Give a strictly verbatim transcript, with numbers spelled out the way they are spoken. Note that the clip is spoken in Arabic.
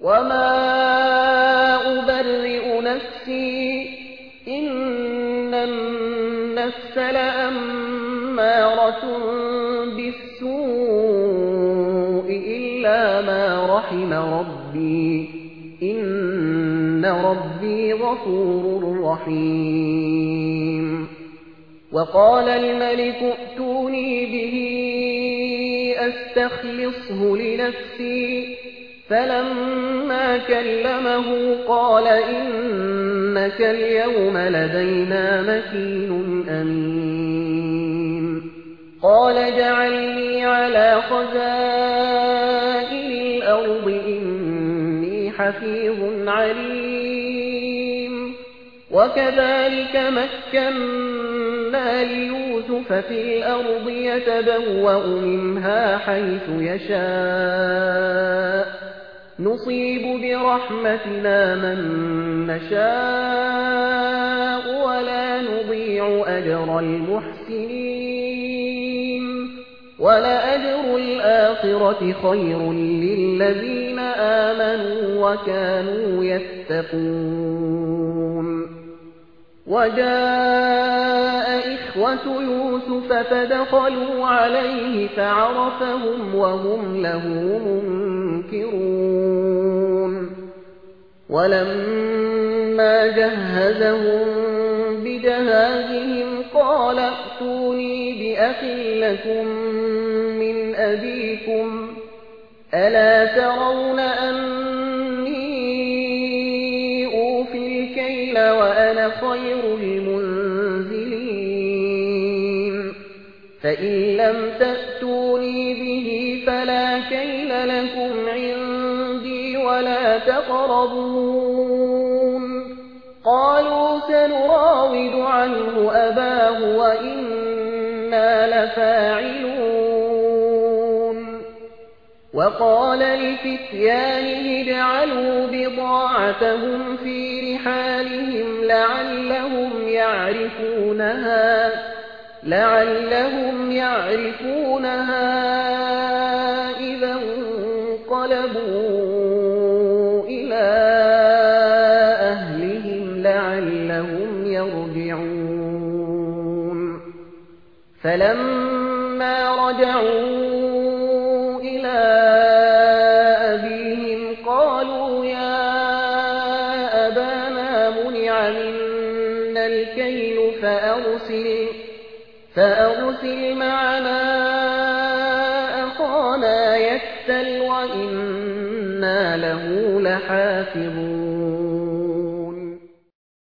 وما أبرئ نفسي إن النفس لأمارة بالسوء إلا ما رحم ربي إن ربي غفور رحيم وقال الملك ائتوني به أستخلصه لنفسي فلما كلمه قال إنك اليوم لدينا مكين أمين قال جعلني على خزائن الأرض إني حفيظ عليم وكذلك مكنا ليوسف في الأرض يتبوأ منها حيث يشاء نصيب برحمتنا من نشاء ولا نضيع أجر المحسنين ولأجر الآخرة خير للذين آمنوا وكانوا يتقون وجاء إخوة يوسف فدخلوا عليه فعرفهم وهم له منكرون ولما جهزهم بجهازهم قال ائتوني بأخ لكم من أبيكم ألا ترون أني أوفي الكيل وأنا خير المنزلين فإن لم تأتوني به فلا كيل لكم عندي ولا تقربون قالوا سنراود عنه أباه وإنا لفاعلون وقال لفتيانه اجعلوا بضاعتهم في رحالهم لعلهم يعرفونها لعلهم يعرفونها إذا انقلبوا إلى أهلهم لعلهم يرجعون فلما رجعوا إلى أبيهم قالوا يا أبانا منع منا الكيل فأرسل فأرسل معنا أخانا يكتل وإنا له لحافظون